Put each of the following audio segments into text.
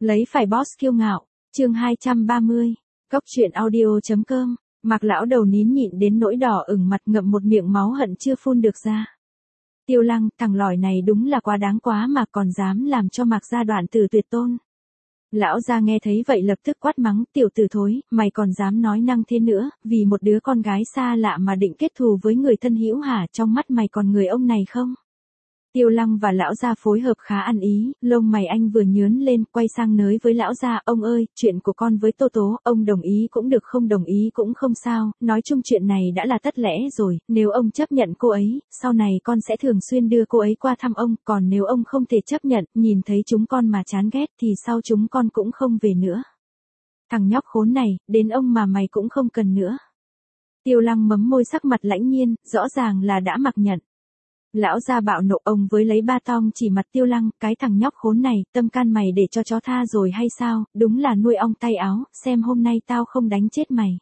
Lấy phải boss kiêu ngạo, chương 230, Cốc truyện audio.com, Mạc lão đầu nín nhịn đến nỗi đỏ ửng mặt ngậm một miệng máu hận chưa phun được ra. Tiêu Lăng, thằng lỏi này đúng là quá đáng quá mà còn dám làm cho Mạc gia đoạn tử tuyệt tôn. Lão gia nghe thấy vậy lập tức quát mắng, tiểu tử thối, mày còn dám nói năng thế nữa, vì một đứa con gái xa lạ mà định kết thù với người thân hữu hả, trong mắt mày còn người ông này không? Tiêu Lăng và lão gia phối hợp khá ăn ý, lông mày anh vừa nhướng lên, quay sang nới với lão gia, ông ơi, chuyện của con với Tô Tố, ông đồng ý cũng được không đồng ý cũng không sao, nói chung chuyện này đã là tất lẽ rồi, nếu ông chấp nhận cô ấy, sau này con sẽ thường xuyên đưa cô ấy qua thăm ông, còn nếu ông không thể chấp nhận, nhìn thấy chúng con mà chán ghét thì sau chúng con cũng không về nữa. Thằng nhóc khốn này, đến ông mà mày cũng không cần nữa. Tiêu Lăng mấm môi sắc mặt lãnh nhiên, rõ ràng là đã mặc nhận. Lão gia bạo nộ ông với lấy ba tong chỉ mặt Tiêu Lăng, cái thằng nhóc khốn này, tâm can mày để cho chó tha rồi hay sao, đúng là nuôi ong tay áo, xem hôm nay tao không đánh chết mày.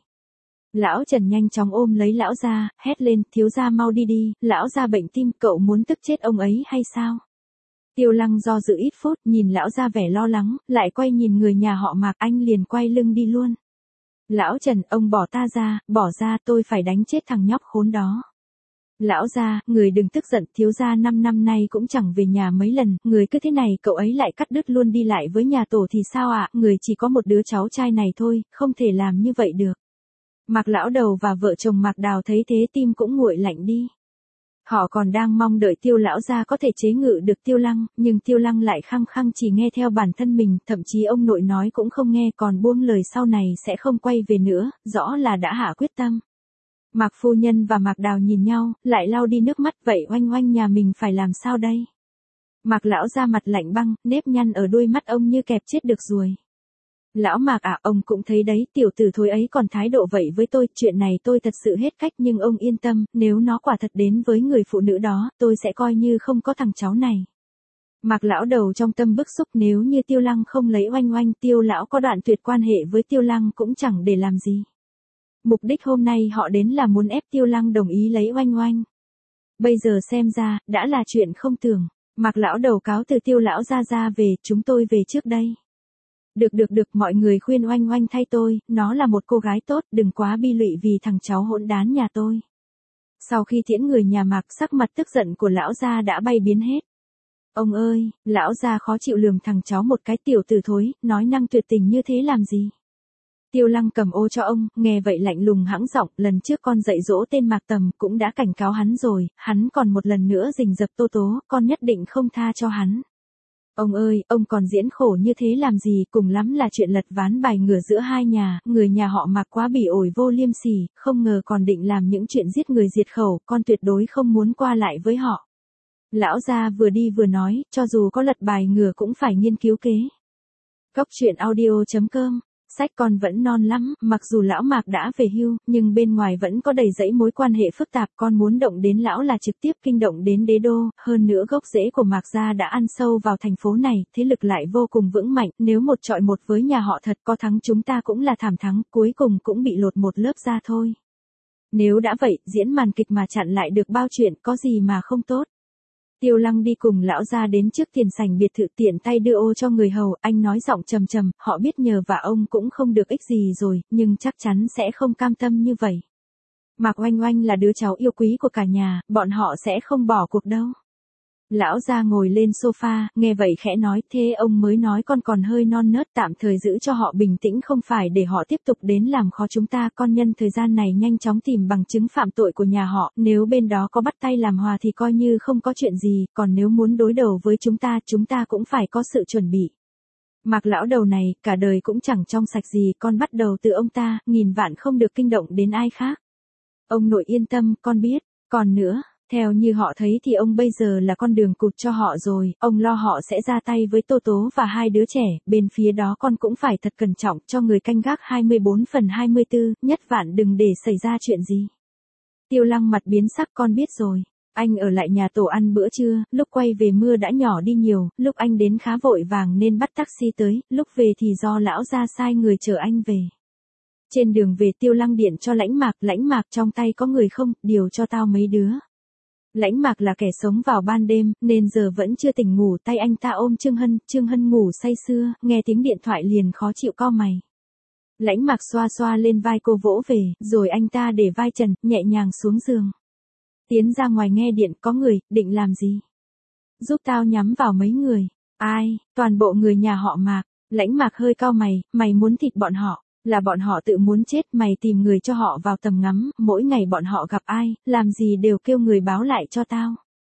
Lão Trần nhanh chóng ôm lấy lão gia, hét lên, thiếu gia mau đi đi, lão gia bệnh tim, cậu muốn tức chết ông ấy hay sao? Tiêu Lăng do dự ít phút, nhìn lão gia vẻ lo lắng, lại quay nhìn người nhà họ Mạc, anh liền quay lưng đi luôn. Lão Trần, ông bỏ ta ra, bỏ ra, tôi phải đánh chết thằng nhóc khốn đó. Lão gia, người đừng tức giận, thiếu gia 5 năm nay cũng chẳng về nhà mấy lần, người cứ thế này cậu ấy lại cắt đứt luôn đi lại với nhà tổ thì sao ạ, người chỉ có một đứa cháu trai này thôi, không thể làm như vậy được. Mạc lão đầu và vợ chồng Mạc Đào thấy thế tim cũng nguội lạnh đi. Họ còn đang mong đợi Tiêu lão gia có thể chế ngự được Tiêu Lăng, nhưng Tiêu Lăng lại khăng khăng chỉ nghe theo bản thân mình, thậm chí ông nội nói cũng không nghe, còn buông lời sau này sẽ không quay về nữa, rõ là đã hạ quyết tâm. Mạc phu nhân và Mạc Đào nhìn nhau, lại lau đi nước mắt, vậy oanh oanh nhà mình phải làm sao đây? Mạc lão ra mặt lạnh băng, nếp nhăn ở đôi mắt ông như kẹp chết được ruồi. Lão Mạc à, ông cũng thấy đấy, tiểu tử thối ấy còn thái độ vậy với tôi, chuyện này tôi thật sự hết cách, nhưng ông yên tâm, nếu nó quả thật đến với người phụ nữ đó, tôi sẽ coi như không có thằng cháu này. Mạc lão đầu trong tâm bức xúc, nếu như Tiêu Lăng không lấy oanh oanh, Tiêu lão có đoạn tuyệt quan hệ với Tiêu Lăng cũng chẳng để làm gì. Mục đích hôm nay họ đến là muốn ép Tiêu Lăng đồng ý lấy oanh oanh. Bây giờ xem ra, đã là chuyện không tưởng. Mạc lão đầu cáo từ Tiêu lão ra về, chúng tôi về trước đây. Được, mọi người khuyên oanh oanh thay tôi, nó là một cô gái tốt, đừng quá bi lụy vì thằng cháu hỗn đán nhà tôi. Sau khi tiễn người nhà Mạc, sắc mặt tức giận của lão gia đã bay biến hết. Ông ơi, lão gia khó chịu lườm thằng cháu một cái, tiểu tử thối, nói năng tuyệt tình như thế làm gì? Tiêu Lăng cầm ô cho ông, nghe vậy lạnh lùng hãng giọng, lần trước con dạy dỗ tên Mạc Tầm cũng đã cảnh cáo hắn rồi, hắn còn một lần nữa rình rập Tô Tố, con nhất định không tha cho hắn. Ông ơi, ông còn diễn khổ như thế làm gì, cùng lắm là chuyện lật ván bài ngửa giữa hai nhà, người nhà họ Mạc quá bỉ ổi vô liêm sỉ, không ngờ còn định làm những chuyện giết người diệt khẩu, con tuyệt đối không muốn qua lại với họ. Lão gia vừa đi vừa nói, cho dù có lật bài ngửa cũng phải nghiên cứu kế. Cốc truyện audio.com. Sách con vẫn non lắm, mặc dù lão Mạc đã về hưu, nhưng bên ngoài vẫn có đầy dẫy mối quan hệ phức tạp, con muốn động đến lão là trực tiếp kinh động đến đế đô, hơn nữa gốc rễ của Mạc gia đã ăn sâu vào thành phố này, thế lực lại vô cùng vững mạnh, nếu một trọi một với nhà họ thật có thắng chúng ta cũng là thảm thắng, cuối cùng cũng bị lột một lớp da thôi. Nếu đã vậy, diễn màn kịch mà chặn lại được bao chuyện, có gì mà không tốt. Tiêu Lăng đi cùng lão gia đến trước tiền sảnh biệt thự, tiện tay đưa ô cho người hầu, anh nói giọng trầm trầm, họ biết nhờ và ông cũng không được ích gì rồi, nhưng chắc chắn sẽ không cam tâm như vậy. Mạc oanh oanh là đứa cháu yêu quý của cả nhà, bọn họ sẽ không bỏ cuộc đâu. Lão gia ngồi lên sofa, nghe vậy khẽ nói, thế ông mới nói con còn hơi non nớt, tạm thời giữ cho họ bình tĩnh, không phải để họ tiếp tục đến làm khó chúng ta, con nhân thời gian này nhanh chóng tìm bằng chứng phạm tội của nhà họ, nếu bên đó có bắt tay làm hòa thì coi như không có chuyện gì, còn nếu muốn đối đầu với chúng ta cũng phải có sự chuẩn bị. Mạc lão đầu này, cả đời cũng chẳng trong sạch gì, con bắt đầu từ ông ta, nghìn vạn không được kinh động đến ai khác. Ông nội yên tâm, con biết, còn nữa. Theo như họ thấy thì ông bây giờ là con đường cụt cho họ rồi, ông lo họ sẽ ra tay với Tô Tố và hai đứa trẻ, bên phía đó con cũng phải thật cẩn trọng cho người canh gác 24/24, nhất vạn đừng để xảy ra chuyện gì. Tiêu Lăng mặt biến sắc, con biết rồi. Anh ở lại nhà tổ ăn bữa trưa, lúc quay về mưa đã nhỏ đi nhiều, lúc anh đến khá vội vàng nên bắt taxi tới, lúc về thì do lão ra sai người chở anh về. Trên đường về Tiêu Lăng điện cho Lãnh Mạc trong tay có người không, điều cho tao mấy đứa. Lãnh Mạc là kẻ sống vào ban đêm, nên giờ vẫn chưa tỉnh ngủ, tay anh ta ôm Trương Hân ngủ say sưa, nghe tiếng điện thoại liền khó chịu cau mày. Lãnh Mạc xoa xoa lên vai cô vỗ về, rồi anh ta để vai trần, nhẹ nhàng xuống giường. Tiến ra ngoài nghe điện, có người, định làm gì? Giúp tao nhắm vào mấy người. Ai? Toàn bộ người nhà họ Mạc. Lãnh Mạc hơi cau mày, mày muốn thịt bọn họ, là bọn họ tự muốn chết, mày tìm người cho họ vào tầm ngắm, mỗi ngày bọn họ gặp ai, làm gì đều kêu người báo lại cho tao.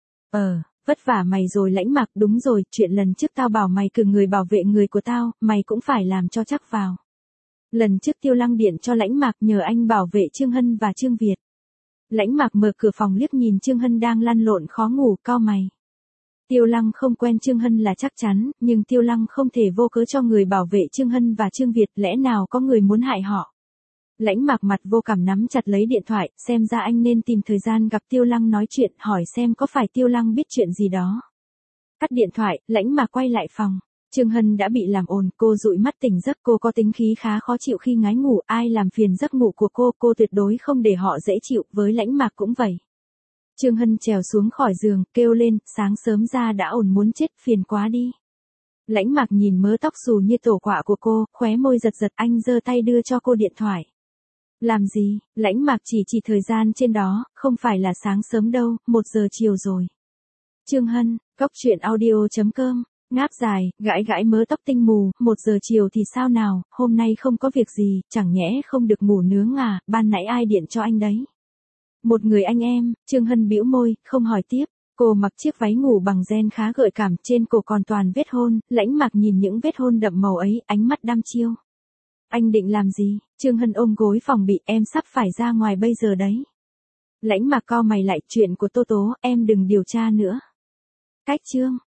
Vất vả mày rồi Lãnh Mạc, đúng rồi, chuyện lần trước tao bảo mày cử người bảo vệ người của tao, mày cũng phải làm cho chắc vào. Lần trước Tiêu Lăng điện cho Lãnh Mạc nhờ anh bảo vệ Trương Hân và Trương Việt. Lãnh Mạc mở cửa phòng liếc nhìn Trương Hân đang lăn lộn khó ngủ, cau mày. Tiêu Lăng không quen Trương Hân là chắc chắn, nhưng Tiêu Lăng không thể vô cớ cho người bảo vệ Trương Hân và Trương Việt, lẽ nào có người muốn hại họ. Lãnh Mạc mặt vô cảm nắm chặt lấy điện thoại, xem ra anh nên tìm thời gian gặp Tiêu Lăng nói chuyện, hỏi xem có phải Tiêu Lăng biết chuyện gì đó. Cắt điện thoại, Lãnh Mạc quay lại phòng. Trương Hân đã bị làm ồn, cô dụi mắt tỉnh giấc, cô có tính khí khá khó chịu khi ngái ngủ, ai làm phiền giấc ngủ của cô tuyệt đối không để họ dễ chịu, với Lãnh Mạc cũng vậy. Trương Hân trèo xuống khỏi giường, kêu lên, sáng sớm ra đã ồn muốn chết, phiền quá đi. Lãnh Mạc nhìn mớ tóc xù như tổ quạ của cô, khóe môi giật giật, anh giơ tay đưa cho cô điện thoại. Làm gì? Lãnh Mạc chỉ thời gian trên đó, không phải là sáng sớm đâu, 1 giờ chiều rồi. Trương Hân, coctruyện.audio.com, ngáp dài, gãi mớ tóc tinh mù, 1 giờ chiều thì sao nào, hôm nay không có việc gì, chẳng nhẽ không được ngủ nướng à, ban nãy ai điện cho anh đấy? Một người anh em. Trương Hân bĩu môi, không hỏi tiếp. Cô mặc chiếc váy ngủ bằng ren khá gợi cảm, trên cổ còn toàn vết hôn, Lãnh Mạc nhìn những vết hôn đậm màu ấy, ánh mắt đăm chiêu. Anh định làm gì? Trương Hân ôm gối phòng bị, em sắp phải ra ngoài bây giờ đấy. Lãnh Mạc cau mày lại, chuyện của Tô Tố, em đừng điều tra nữa. Cách chương.